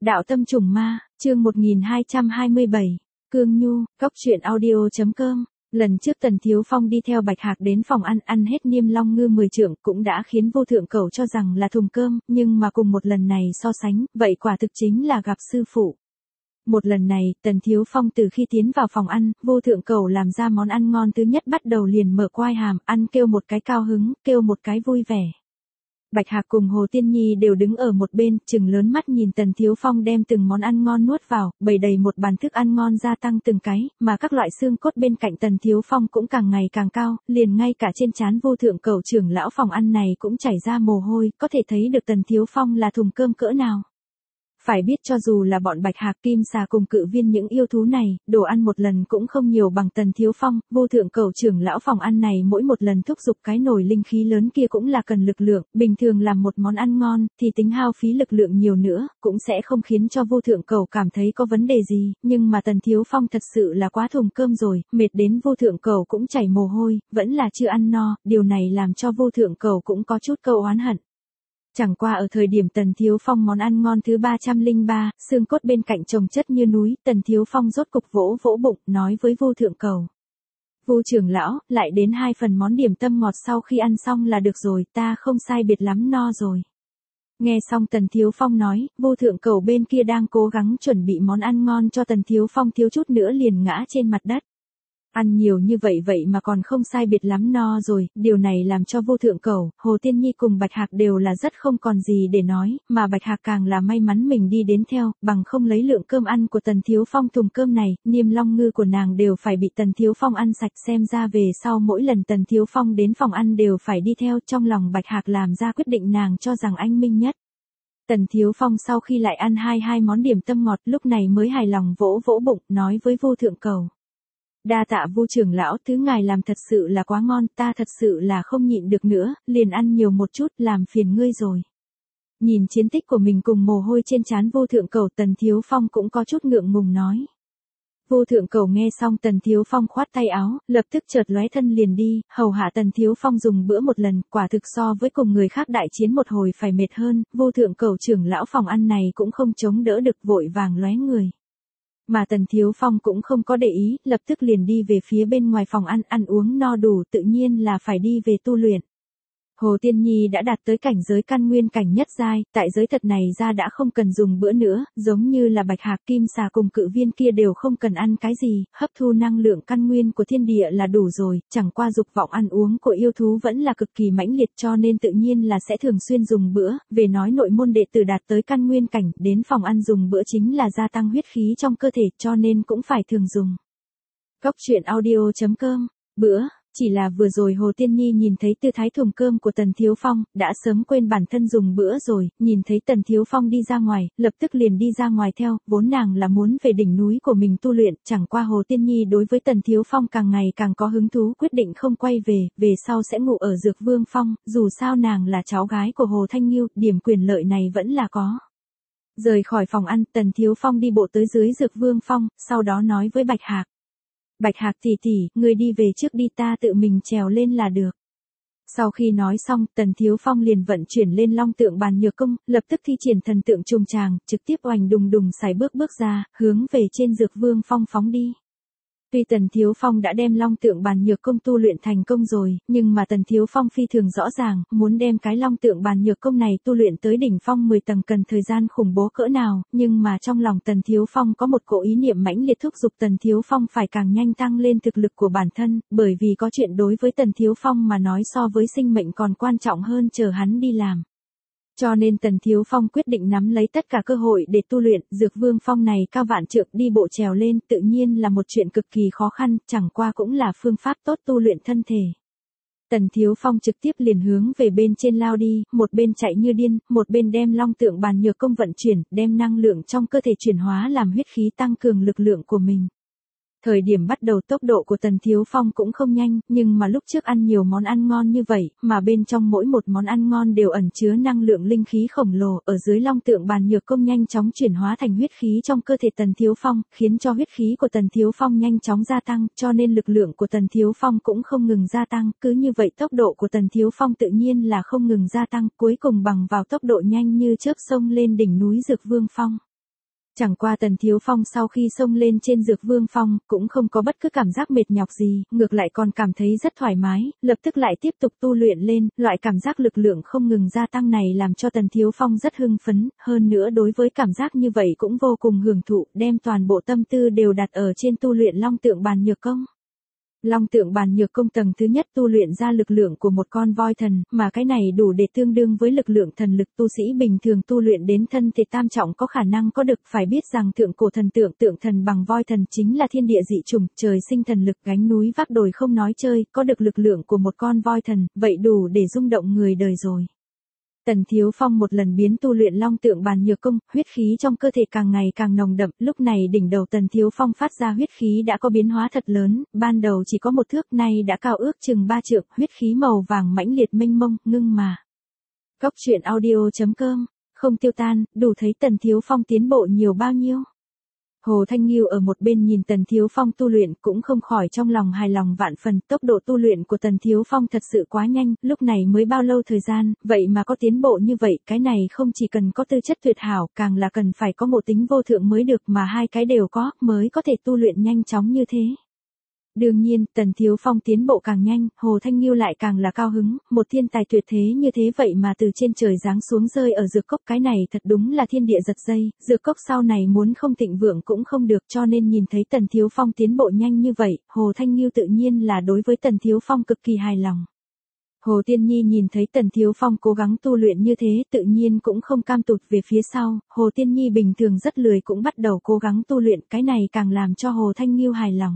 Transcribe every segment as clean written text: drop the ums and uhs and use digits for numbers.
Đạo tâm trùng ma, chương 1227, Cương Nhu, Cóc truyện audio.com. Lần trước Tần Thiếu Phong đi theo Bạch Hạc đến phòng ăn hết niêm long ngư 10 trượng cũng đã khiến vô thượng cẩu cho rằng là thùng cơm, nhưng mà cùng một lần này so sánh, vậy quả thực chính là gặp sư phụ. Một lần này, Tần Thiếu Phong từ khi tiến vào phòng ăn, vô thượng cẩu làm ra món ăn ngon thứ nhất bắt đầu liền mở quai hàm, ăn kêu một cái cao hứng, kêu một cái vui vẻ. Bạch Hạc cùng Hồ Tiên Nhi đều đứng ở một bên, trừng lớn mắt nhìn Tần Thiếu Phong đem từng món ăn ngon nuốt vào, bày đầy một bàn thức ăn ngon gia tăng từng cái, mà các loại xương cốt bên cạnh Tần Thiếu Phong cũng càng ngày càng cao, liền ngay cả trên trán vô thượng cẩu trưởng lão phòng ăn này cũng chảy ra mồ hôi, có thể thấy được Tần Thiếu Phong là thùng cơm cỡ nào. Phải biết cho dù là bọn Bạch Hạc Kim Xà cùng Cự Viên những yêu thú này, đồ ăn một lần cũng không nhiều bằng Tần Thiếu Phong, vô thượng cẩu trưởng lão phòng ăn này mỗi một lần thúc giục cái nồi linh khí lớn kia cũng là cần lực lượng, bình thường làm một món ăn ngon, thì tính hao phí lực lượng nhiều nữa, cũng sẽ không khiến cho vô thượng cẩu cảm thấy có vấn đề gì, nhưng mà Tần Thiếu Phong thật sự là quá thùng cơm rồi, mệt đến vô thượng cẩu cũng chảy mồ hôi, vẫn là chưa ăn no, điều này làm cho vô thượng cẩu cũng có chút câu oán hận. Chẳng qua ở thời điểm Tần Thiếu Phong món ăn ngon thứ 303, xương cốt bên cạnh chồng chất như núi, Tần Thiếu Phong rốt cục vỗ vỗ bụng, nói với vô thượng cẩu. Vô trưởng lão, lại đến 2 phần món điểm tâm ngọt sau khi ăn xong là được rồi, ta không sai biệt lắm no rồi. Nghe xong Tần Thiếu Phong nói, vô thượng cẩu bên kia đang cố gắng chuẩn bị món ăn ngon cho Tần Thiếu Phong thiếu chút nữa liền ngã trên mặt đất. Ăn nhiều như vậy mà còn không sai biệt lắm no rồi, điều này làm cho vô thượng cẩu, Hồ Tiên Nhi cùng Bạch Hạc đều là rất không còn gì để nói, mà Bạch Hạc càng là may mắn mình đi đến theo, bằng không lấy lượng cơm ăn của Tần Thiếu Phong thùng cơm này, niêm long ngư của nàng đều phải bị Tần Thiếu Phong ăn sạch, xem ra về sau mỗi lần Tần Thiếu Phong đến phòng ăn đều phải đi theo, trong lòng Bạch Hạc làm ra quyết định nàng cho rằng anh minh nhất. Tần Thiếu Phong sau khi lại ăn hai món điểm tâm ngọt lúc này mới hài lòng vỗ vỗ bụng, nói với vô thượng cẩu. Đa tạ vô trưởng lão, thứ ngài làm thật sự là quá ngon, ta thật sự là không nhịn được nữa, liền ăn nhiều một chút, làm phiền ngươi rồi. Nhìn chiến tích của mình cùng mồ hôi trên trán vô thượng cẩu, Tần Thiếu Phong cũng có chút ngượng ngùng nói. Vô thượng cẩu nghe xong Tần Thiếu Phong khoát tay áo, lập tức chợt lóe thân liền đi, hầu hạ Tần Thiếu Phong dùng bữa một lần, quả thực so với cùng người khác đại chiến một hồi phải mệt hơn, vô thượng cẩu trưởng lão phòng ăn này cũng không chống đỡ được vội vàng lóe người. Mà Tần Thiếu Phong cũng không có để ý, lập tức liền đi về phía bên ngoài phòng ăn uống no đủ tự nhiên là phải đi về tu luyện. Hồ Tiên Nhi đã đạt tới cảnh giới căn nguyên cảnh nhất giai, tại giới thật này ra đã không cần dùng bữa nữa, giống như là Bạch Hạc Kim Xà cùng Cự Viên kia đều không cần ăn cái gì, hấp thu năng lượng căn nguyên của thiên địa là đủ rồi, chẳng qua dục vọng ăn uống của yêu thú vẫn là cực kỳ mãnh liệt cho nên tự nhiên là sẽ thường xuyên dùng bữa, về nói nội môn đệ tử đạt tới căn nguyên cảnh, đến phòng ăn dùng bữa chính là gia tăng huyết khí trong cơ thể cho nên cũng phải thường dùng. Cóc truyện audio.com, bữa. Chỉ là vừa rồi Hồ Tiên Nhi nhìn thấy tư thái thùng cơm của Tần Thiếu Phong, đã sớm quên bản thân dùng bữa rồi, nhìn thấy Tần Thiếu Phong đi ra ngoài, lập tức liền đi ra ngoài theo, vốn nàng là muốn về đỉnh núi của mình tu luyện, chẳng qua Hồ Tiên Nhi đối với Tần Thiếu Phong càng ngày càng có hứng thú quyết định không quay về sau sẽ ngủ ở Dược Vương Phong, dù sao nàng là cháu gái của Hồ Thanh Nghiêu, điểm quyền lợi này vẫn là có. Rời khỏi phòng ăn, Tần Thiếu Phong đi bộ tới dưới Dược Vương Phong, sau đó nói với Bạch Hạc. Bạch Hạc tỷ tỷ, ngươi đi về trước đi ta tự mình trèo lên là được. Sau khi nói xong, Tần Thiếu Phong liền vận chuyển lên long tượng bàn nhược công, lập tức thi triển thần tượng trùng tràng, trực tiếp oành đùng đùng sải bước ra, hướng về trên Dược Vương Phong phóng đi. Tuy Tần Thiếu Phong đã đem long tượng bàn nhược công tu luyện thành công rồi, nhưng mà Tần Thiếu Phong phi thường rõ ràng, muốn đem cái long tượng bàn nhược công này tu luyện tới đỉnh phong 10 tầng cần thời gian khủng bố cỡ nào, nhưng mà trong lòng Tần Thiếu Phong có một cỗ ý niệm mãnh liệt thúc giục Tần Thiếu Phong phải càng nhanh tăng lên thực lực của bản thân, bởi vì có chuyện đối với Tần Thiếu Phong mà nói so với sinh mệnh còn quan trọng hơn chờ hắn đi làm. Cho nên Tần Thiếu Phong quyết định nắm lấy tất cả cơ hội để tu luyện, Dược Vương Phong này cao vạn trượng đi bộ trèo lên tự nhiên là một chuyện cực kỳ khó khăn, chẳng qua cũng là phương pháp tốt tu luyện thân thể. Tần Thiếu Phong trực tiếp liền hướng về bên trên lao đi, một bên chạy như điên, một bên đem long tượng bàn nhược công vận chuyển, đem năng lượng trong cơ thể chuyển hóa làm huyết khí tăng cường lực lượng của mình. Thời điểm bắt đầu tốc độ của Tần Thiếu Phong cũng không nhanh, nhưng mà lúc trước ăn nhiều món ăn ngon như vậy, mà bên trong mỗi một món ăn ngon đều ẩn chứa năng lượng linh khí khổng lồ, ở dưới long tượng bàn nhược công nhanh chóng chuyển hóa thành huyết khí trong cơ thể Tần Thiếu Phong, khiến cho huyết khí của Tần Thiếu Phong nhanh chóng gia tăng, cho nên lực lượng của Tần Thiếu Phong cũng không ngừng gia tăng, cứ như vậy tốc độ của Tần Thiếu Phong tự nhiên là không ngừng gia tăng, cuối cùng bằng vào tốc độ nhanh như chớp xông lên đỉnh núi Dược Vương Phong. Chẳng qua Tần Thiếu Phong sau khi xông lên trên Dược Vương Phong, cũng không có bất cứ cảm giác mệt nhọc gì, ngược lại còn cảm thấy rất thoải mái, lập tức lại tiếp tục tu luyện lên, loại cảm giác lực lượng không ngừng gia tăng này làm cho Tần Thiếu Phong rất hưng phấn, hơn nữa đối với cảm giác như vậy cũng vô cùng hưởng thụ, đem toàn bộ tâm tư đều đặt ở trên tu luyện Long Tượng Bàn Nhược Công. Long Tượng Bàn Nhược Công tầng thứ nhất tu luyện ra lực lượng của một con voi thần, mà cái này đủ để tương đương với lực lượng thần lực tu sĩ bình thường tu luyện đến thân thể tam trọng có khả năng có được. Phải biết rằng thượng cổ thần tượng thần bằng voi thần chính là thiên địa dị chủng, trời sinh thần lực gánh núi vác đồi không nói chơi, có được lực lượng của một con voi thần, vậy đủ để rung động người đời rồi. Tần Thiếu Phong một lần biến tu luyện Long Tượng Bàn Nhược Công, huyết khí trong cơ thể càng ngày càng nồng đậm, lúc này đỉnh đầu Tần Thiếu Phong phát ra huyết khí đã có biến hóa thật lớn, ban đầu chỉ có 1 thước, nay đã cao ước chừng 3 trượng, huyết khí màu vàng mãnh liệt mênh mông, ngưng mà. Cốc truyện audio.com, không tiêu tan, đủ thấy Tần Thiếu Phong tiến bộ nhiều bao nhiêu. Hồ Thanh Nghiêu ở một bên nhìn Tần Thiếu Phong tu luyện cũng không khỏi trong lòng hài lòng vạn phần, tốc độ tu luyện của Tần Thiếu Phong thật sự quá nhanh, lúc này mới bao lâu thời gian, vậy mà có tiến bộ như vậy, cái này không chỉ cần có tư chất tuyệt hảo, càng là cần phải có ngộ tính vô thượng mới được, mà hai cái đều có, mới có thể tu luyện nhanh chóng như thế. Đương nhiên, Tần Thiếu Phong tiến bộ càng nhanh, Hồ Thanh Nghiêu lại càng là cao hứng, một thiên tài tuyệt thế như thế vậy mà từ trên trời giáng xuống rơi ở dược cốc, cái này thật đúng là thiên địa giật dây, dược cốc sau này muốn không thịnh vượng cũng không được, cho nên nhìn thấy Tần Thiếu Phong tiến bộ nhanh như vậy, Hồ Thanh Nghiêu tự nhiên là đối với Tần Thiếu Phong cực kỳ hài lòng. Hồ Tiên Nhi nhìn thấy Tần Thiếu Phong cố gắng tu luyện như thế tự nhiên cũng không cam tụt về phía sau, Hồ Tiên Nhi bình thường rất lười cũng bắt đầu cố gắng tu luyện, cái này càng làm cho Hồ Thanh Nghiêu hài lòng.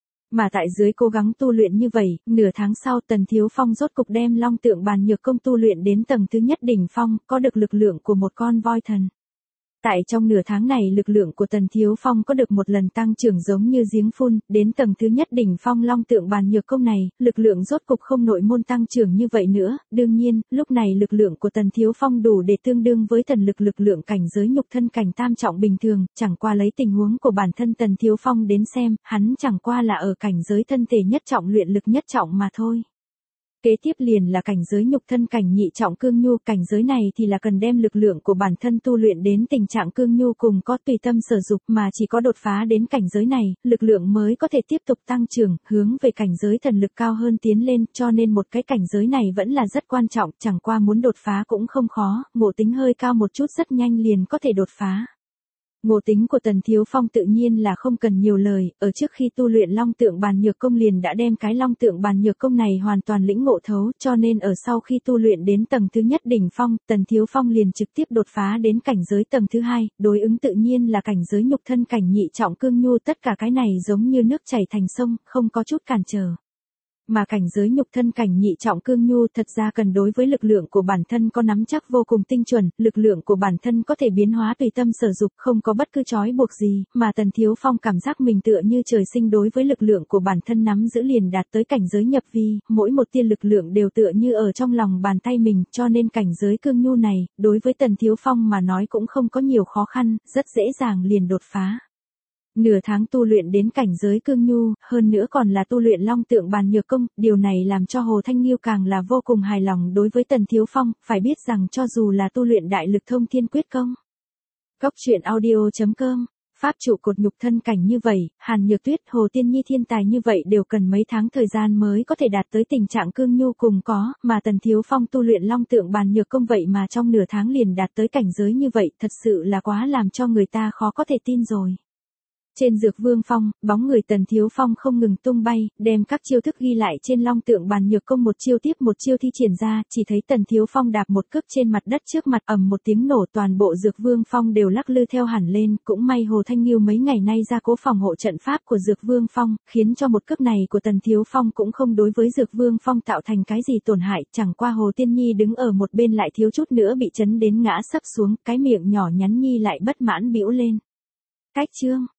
Mà tại dưới cố gắng tu luyện như vậy, nửa tháng sau Tần Thiếu Phong rốt cục đem Long Tượng Bàn Nhược Công tu luyện đến tầng thứ nhất đỉnh phong, có được lực lượng của một con voi thần. Tại trong nửa tháng này lực lượng của Tần Thiếu Phong có được một lần tăng trưởng giống như giếng phun, đến tầng thứ nhất đỉnh phong Long Tượng Bàn Nhược Công này, lực lượng rốt cục không nội môn tăng trưởng như vậy nữa, đương nhiên, lúc này lực lượng của Tần Thiếu Phong đủ để tương đương với thần lực lực lượng cảnh giới nhục thân cảnh tam trọng bình thường, chẳng qua lấy tình huống của bản thân Tần Thiếu Phong đến xem, hắn chẳng qua là ở cảnh giới thân thể nhất trọng luyện lực nhất trọng mà thôi. Kế tiếp liền là cảnh giới nhục thân cảnh nhị trọng cương nhu, cảnh giới này thì là cần đem lực lượng của bản thân tu luyện đến tình trạng cương nhu cùng có tùy tâm sở dục, mà chỉ có đột phá đến cảnh giới này, lực lượng mới có thể tiếp tục tăng trưởng, hướng về cảnh giới thần lực cao hơn tiến lên, cho nên một cái cảnh giới này vẫn là rất quan trọng, chẳng qua muốn đột phá cũng không khó, ngộ tính hơi cao một chút rất nhanh liền có thể đột phá. Ngộ tính của Tần Thiếu Phong tự nhiên là không cần nhiều lời, ở trước khi tu luyện Long Tượng Bàn Nhược Công liền đã đem cái Long Tượng Bàn Nhược Công này hoàn toàn lĩnh ngộ thấu, cho nên ở sau khi tu luyện đến tầng thứ nhất đỉnh phong, Tần Thiếu Phong liền trực tiếp đột phá đến cảnh giới tầng thứ hai, đối ứng tự nhiên là cảnh giới nhục thân cảnh nhị trọng cương nhu, tất cả cái này giống như nước chảy thành sông, không có chút cản trở. Mà cảnh giới nhục thân cảnh nhị trọng cương nhu thật ra cần đối với lực lượng của bản thân có nắm chắc vô cùng tinh chuẩn, lực lượng của bản thân có thể biến hóa tùy tâm sở dục, không có bất cứ trói buộc gì, mà Tần Thiếu Phong cảm giác mình tựa như trời sinh đối với lực lượng của bản thân nắm giữ liền đạt tới cảnh giới nhập vi, mỗi một tia lực lượng đều tựa như ở trong lòng bàn tay mình, cho nên cảnh giới cương nhu này, đối với Tần Thiếu Phong mà nói cũng không có nhiều khó khăn, rất dễ dàng liền đột phá. Nửa tháng tu luyện đến cảnh giới cương nhu, hơn nữa còn là tu luyện Long Tượng Bàn Nhược Công, điều này làm cho Hồ Thanh Nghiêu càng là vô cùng hài lòng đối với Tần Thiếu Phong, phải biết rằng cho dù là tu luyện Đại Lực Thông Thiên Quyết Công. Cốc truyện audio.com, pháp trụ cột nhục thân cảnh như vậy, Hàn Nhược Tuyết, Hồ Tiên Nhi thiên tài như vậy đều cần mấy tháng thời gian mới có thể đạt tới tình trạng cương nhu cùng có, mà Tần Thiếu Phong tu luyện Long Tượng Bàn Nhược Công vậy mà trong nửa tháng liền đạt tới cảnh giới như vậy, thật sự là quá làm cho người ta khó có thể tin rồi. Trên Dược Vương Phong, bóng người Tần Thiếu Phong không ngừng tung bay, đem các chiêu thức ghi lại trên Long Tượng Bàn Nhược Công một chiêu tiếp một chiêu thi triển ra, chỉ thấy Tần Thiếu Phong đạp một cước trên mặt đất trước mặt, ầm một tiếng nổ, toàn bộ Dược Vương Phong đều lắc lư theo hẳn lên, cũng may Hồ Thanh Nghiêu mấy ngày nay ra cố phòng hộ trận pháp của Dược Vương Phong, khiến cho một cước này của Tần Thiếu Phong cũng không đối với Dược Vương Phong tạo thành cái gì tổn hại, chẳng qua Hồ Tiên Nhi đứng ở một bên lại thiếu chút nữa bị chấn đến ngã sấp xuống, cái miệng nhỏ nhắn nhi lại bất mãn bĩu lên. Cách chương